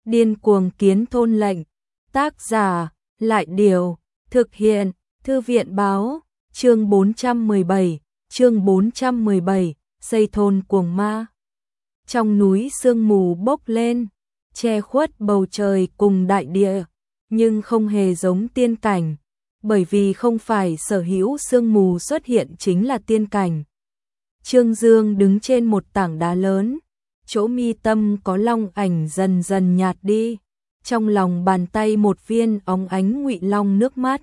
Điên cuồng kiến thôn lệnh. Tác giả, Lại Điều. Thực hiện, Thư viện Báo. Chương 417, xây thôn cuồng ma. Trong núi sương mù bốc lên, che khuất bầu trời cùng đại địa, nhưng không hề giống tiên cảnh, bởi vì không phải sở hữu sương mù xuất hiện chính là tiên cảnh. Trương Dương đứng trên một tảng đá lớn, chỗ mi tâm có long ảnh dần dần nhạt đi, trong lòng bàn tay một viên óng ánh ngụy long nước mắt.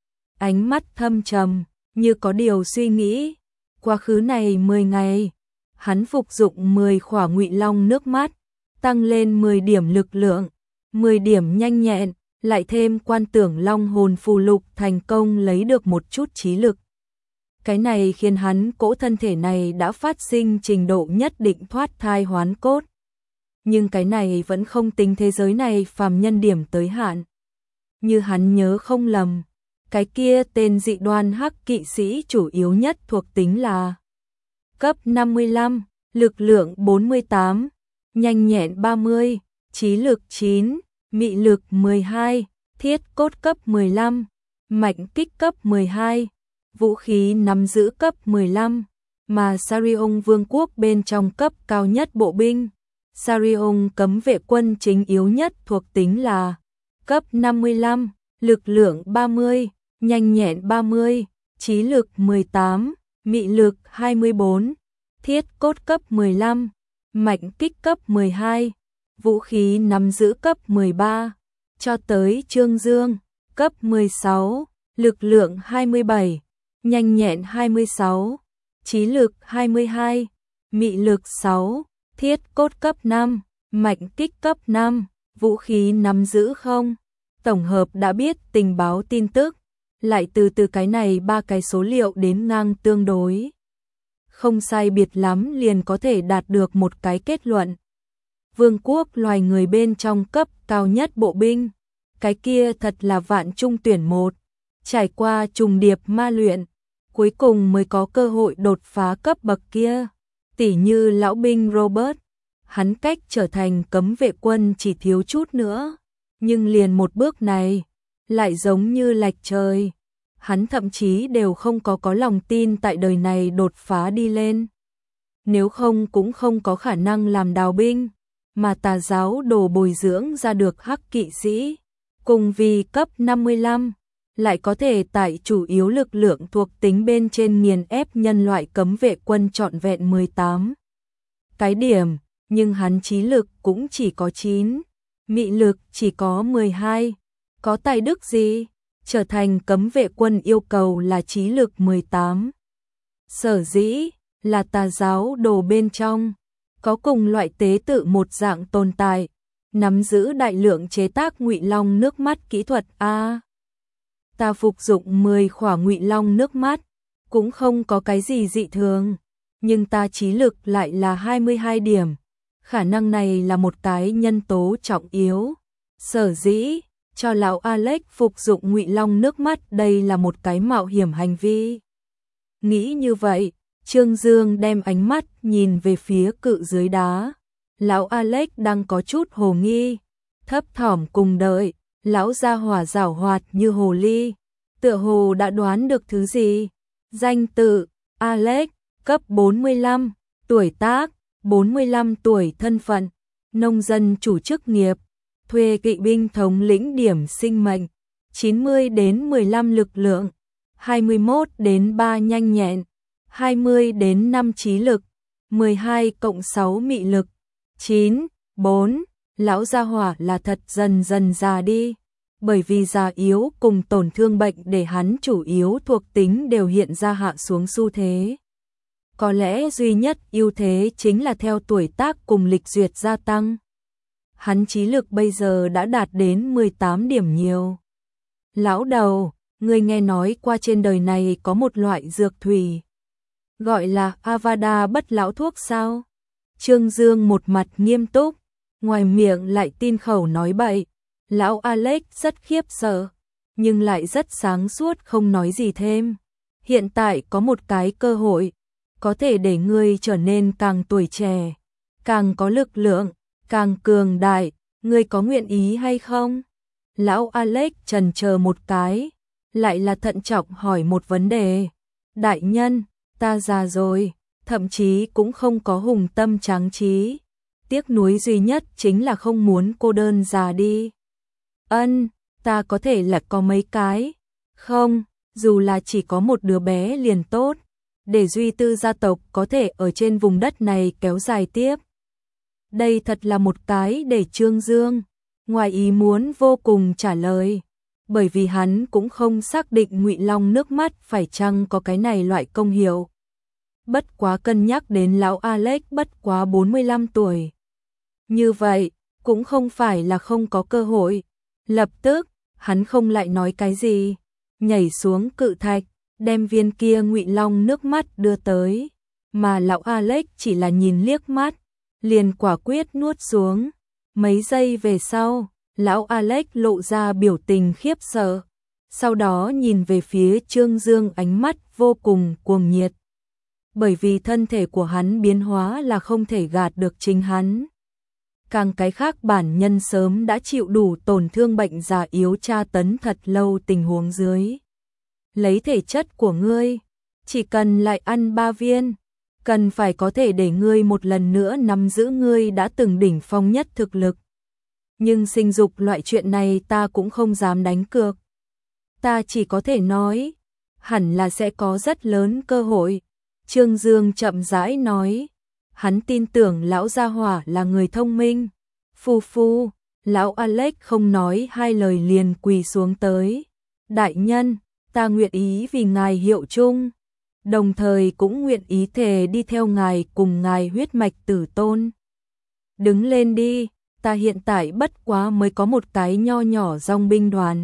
Ánh mắt thâm trầm, như có điều suy nghĩ. Quá khứ này 10 ngày, hắn phục dụng 10 khỏa ngụy long nước mắt, tăng lên 10 điểm lực lượng, 10 điểm nhanh nhẹn, lại thêm quan tưởng long hồn phù lục thành công lấy được một chút trí lực. Cái này khiến hắn cỗ thân thể này đã phát sinh trình độ nhất định thoát thai hoán cốt. Nhưng cái này vẫn không tính thế giới này phàm nhân điểm tới hạn. Như hắn nhớ không lầm, cái kia tên dị đoan hắc kỵ sĩ chủ yếu nhất thuộc tính là cấp 55, lực lượng 48, nhanh nhẹn 30, trí lực 9, mị lực 12, thiết cốt cấp 15, mạnh kích cấp 12, vũ khí nắm giữ cấp 15, mà Sarion vương quốc bên trong cấp cao nhất bộ binh. Sarion cấm vệ quân chính yếu nhất thuộc tính là cấp 55, lực lượng 30, nhanh nhẹn 30, trí lực 18, mị lực 24, thiết cốt cấp 15, mạnh kích cấp 12, vũ khí nắm giữ cấp 13, cho tới Trương Dương, cấp 16, lực lượng 27, nhanh nhẹn 26, trí lực 22, mị lực 6, thiết cốt cấp 5, mạnh kích cấp 5, vũ khí nắm giữ không. Tổng hợp đã biết tình báo tin tức, lại từ cái này ba cái số liệu đến ngang tương đối. Không sai biệt lắm liền có thể đạt được một cái kết luận. Vương quốc loài người bên trong cấp cao nhất bộ binh, cái kia thật là vạn trung tuyển một, trải qua trùng điệp ma luyện, cuối cùng mới có cơ hội đột phá cấp bậc kia. Tỉ như lão binh Robert, hắn cách trở thành cấm vệ quân chỉ thiếu chút nữa, nhưng liền một bước này, lại giống như lệch trời. Hắn thậm chí đều không có lòng tin tại đời này đột phá đi lên. Nếu không cũng không có khả năng làm đào binh, mà tà giáo đồ bồi dưỡng ra được hắc kỵ sĩ. Cùng vì cấp 55, lại có thể tại chủ yếu lực lượng thuộc tính bên trên nghiền ép nhân loại cấm vệ quân trọn vẹn 18 cái điểm, nhưng hắn trí lực cũng chỉ có 9, mị lực chỉ có 12, có tài đức gì? Trở thành cấm vệ quân yêu cầu là trí lực 18. Sở dĩ là tà giáo đồ bên trong, có cùng loại tế tự một dạng tồn tại, nắm giữ đại lượng chế tác ngụy long nước mắt kỹ thuật a. Ta phục dụng 10 khỏa ngụy long nước mắt, cũng không có cái gì dị thường, nhưng ta trí lực lại là 22 điểm. Khả năng này là một cái nhân tố trọng yếu. Sở dĩ cho lão Alex phục dụng ngụy long nước mắt đây là một cái mạo hiểm hành vi. Nghĩ như vậy, Trương Dương đem ánh mắt nhìn về phía cự dưới đá. Lão Alex đang có chút hồ nghi, thấp thỏm cùng đợi, lão gia hỏa giảo hoạt như hồ ly, tựa hồ đã đoán được thứ gì. Danh tự, Alex, cấp 45, tuổi tác, 45 tuổi, thân phận, nông dân chủ chức nghiệp, thuê kỵ binh thống lĩnh, điểm sinh mệnh, 90 đến 15 lực lượng, 21 đến 3 nhanh nhẹn, 20 đến 5 trí lực, 12 cộng 6 mị lực, 9, 4, lão gia hỏa là thật dần dần già đi, bởi vì già yếu cùng tổn thương bệnh để hắn chủ yếu thuộc tính đều hiện ra hạ xuống xu thế. Có lẽ duy nhất ưu thế chính là theo tuổi tác cùng lịch duyệt gia tăng. Hắn trí lực bây giờ đã đạt đến 18 điểm nhiều. Lão đầu, ngươi nghe nói qua trên đời này có một loại dược thủy, gọi là Avada bất lão thuốc sao? Trương Dương một mặt nghiêm túc, ngoài miệng lại tin khẩu nói bậy. Lão Alex rất khiếp sợ, nhưng lại rất sáng suốt không nói gì thêm. Hiện tại có một cái cơ hội, có thể để ngươi trở nên càng tuổi trẻ, càng có lực lượng, càng cường đại, ngươi có nguyện ý hay không? Lão Alex chần chờ một cái, lại là thận trọng hỏi một vấn đề. Đại nhân, ta già rồi, thậm chí cũng không có hùng tâm tráng trí. Tiếc nuối duy nhất chính là không muốn cô đơn già đi. Ân, ta có thể là có mấy cái. Không, dù là chỉ có một đứa bé liền tốt. Để Duy Tư gia tộc có thể ở trên vùng đất này kéo dài tiếp. Đây thật là một cái để Trương Dương ngoài ý muốn vô cùng trả lời, bởi vì hắn cũng không xác định Ngụy Long nước mắt phải chăng có cái này loại công hiệu. Bất quá cân nhắc đến lão Alex bất quá 45 tuổi. Như vậy, cũng không phải là không có cơ hội. Lập tức, hắn không lại nói cái gì, nhảy xuống cự thạch, đem viên kia Ngụy Long nước mắt đưa tới, mà lão Alex chỉ là nhìn liếc mắt, liền quả quyết nuốt xuống. Mấy giây về sau, lão Alex lộ ra biểu tình khiếp sợ, sau đó nhìn về phía Trương Dương ánh mắt vô cùng cuồng nhiệt. Bởi vì thân thể của hắn biến hóa là không thể gạt được chính hắn. Càng cái khác bản nhân sớm đã chịu đủ tổn thương bệnh già yếu tra tấn thật lâu tình huống dưới. Lấy thể chất của ngươi, chỉ cần lại ăn 3 viên, cần phải có thể để ngươi một lần nữa nắm giữ ngươi đã từng đỉnh phong nhất thực lực. Nhưng sinh dục loại chuyện này ta cũng không dám đánh cược. Ta chỉ có thể nói, hẳn là sẽ có rất lớn cơ hội. Trương Dương chậm rãi nói, hắn tin tưởng lão gia hỏa là người thông minh. Phu phu, lão Alex không nói hai lời liền quỳ xuống tới. Đại nhân, ta nguyện ý vì ngài hiệu chung, đồng thời cũng nguyện ý thề đi theo ngài cùng ngài huyết mạch tử tôn. Đứng lên đi, ta hiện tại bất quá mới có một cái nho nhỏ dòng binh đoàn.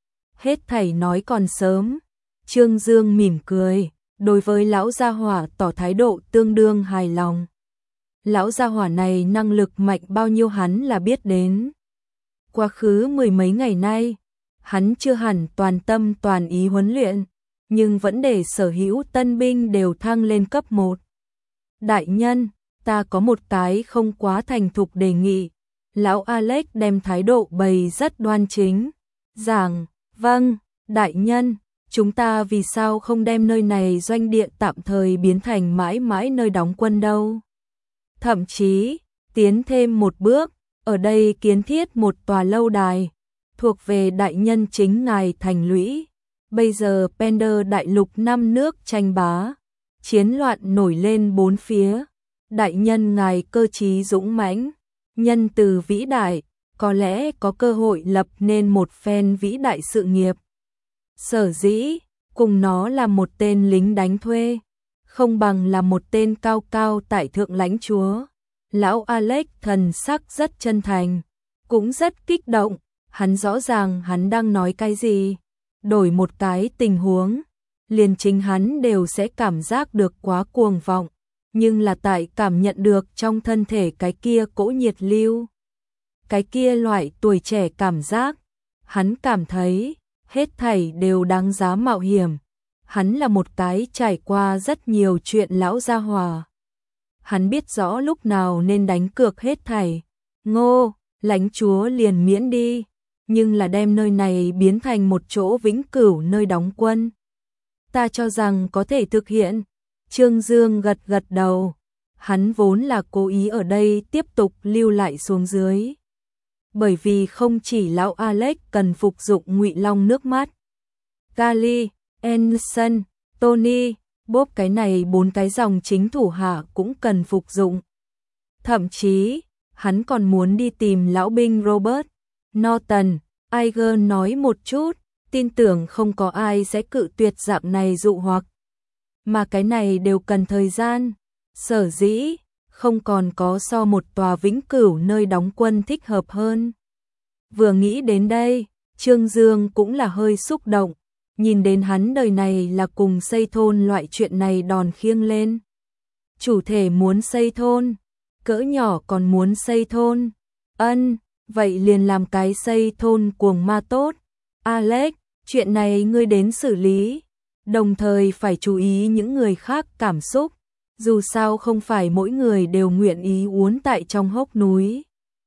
Hết thảy nói còn sớm, Trương Dương mỉm cười, đối với lão gia hỏa tỏ thái độ tương đương hài lòng. Lão gia hỏa này năng lực mạnh bao nhiêu hắn là biết đến. Quá khứ 10 mấy ngày nay, hắn chưa hẳn toàn tâm toàn ý huấn luyện, nhưng vẫn để sở hữu tân binh đều thăng lên cấp 1. Đại nhân, ta có một cái không quá thành thục đề nghị. Lão Alex đem thái độ bày rất đoan chính. Giảng, vâng, đại nhân, chúng ta vì sao không đem nơi này doanh địa tạm thời biến thành mãi mãi nơi đóng quân đâu. Thậm chí, tiến thêm một bước, ở đây kiến thiết một tòa lâu đài, thuộc về đại nhân chính ngài thành lũy. Bây giờ Pender đại lục 5 nước tranh bá, chiến loạn nổi lên bốn phía. Đại nhân ngài cơ trí dũng mãnh, nhân từ vĩ đại, có lẽ có cơ hội lập nên một phen vĩ đại sự nghiệp. Sở dĩ, cùng nó là một tên lính đánh thuê, không bằng là một tên cao cao tại thượng lãnh chúa. Lão Alex thần sắc rất chân thành, cũng rất kích động, hắn rõ ràng hắn đang nói cái gì. Đổi một cái tình huống, liền chính hắn đều sẽ cảm giác được quá cuồng vọng, nhưng là tại cảm nhận được trong thân thể cái kia cỗ nhiệt lưu, cái kia loại tuổi trẻ cảm giác, hắn cảm thấy hết thảy đều đáng giá mạo hiểm. Hắn là một cái trải qua rất nhiều chuyện lão gia hỏa. Hắn biết rõ lúc nào nên đánh cược hết thảy. Ngô, lãnh chúa liền miễn đi, nhưng là đem nơi này biến thành một chỗ vĩnh cửu nơi đóng quân. Ta cho rằng có thể thực hiện. Trương Dương gật gật đầu. Hắn vốn là cố ý ở đây tiếp tục lưu lại xuống dưới. Bởi vì không chỉ lão Alex cần phục dụng Ngụy Long nước mắt. Gali, Anderson, Tony, Bob cái này 4 cái dòng chính thủ hạ cũng cần phục dụng. Thậm chí, hắn còn muốn đi tìm lão binh Robert Norton. Iger nói một chút, tin tưởng không có ai sẽ cự tuyệt dạng này dụ hoặc. Mà cái này đều cần thời gian. Sở dĩ, không còn có so một tòa vĩnh cửu nơi đóng quân thích hợp hơn. Vừa nghĩ đến đây, Trương Dương cũng là hơi xúc động. Nhìn đến hắn đời này là cùng xây thôn loại chuyện này đòn khiêng lên. Chủ thể muốn xây thôn, cỡ nhỏ còn muốn xây thôn. Ân, vậy liền làm cái xây thôn cuồng ma tốt. Alex, chuyện này ngươi đến xử lý, đồng thời phải chú ý những người khác cảm xúc. Dù sao không phải mỗi người đều nguyện ý uốn tại trong hốc núi.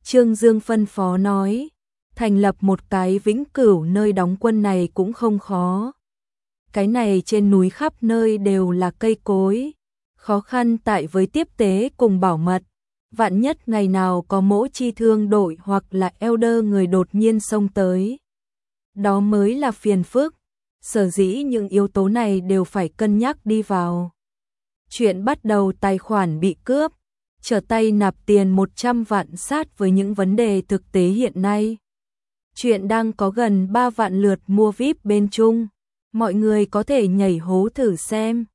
Trương Dương phân phó nói, thành lập một cái vĩnh cửu nơi đóng quân này cũng không khó. Cái này trên núi khắp nơi đều là cây cối, khó khăn tại với tiếp tế cùng bảo mật. Vạn nhất ngày nào có mỗ chi thương đội hoặc là elder người đột nhiên xông tới. Đó mới là phiền phức, sở dĩ những yếu tố này đều phải cân nhắc đi vào. Chuyện bắt đầu tài khoản bị cướp, trở tay nạp tiền 100 vạn sát với những vấn đề thực tế hiện nay. Chuyện đang có gần 3 vạn lượt mua VIP bên Trung, mọi người có thể nhảy hố thử xem.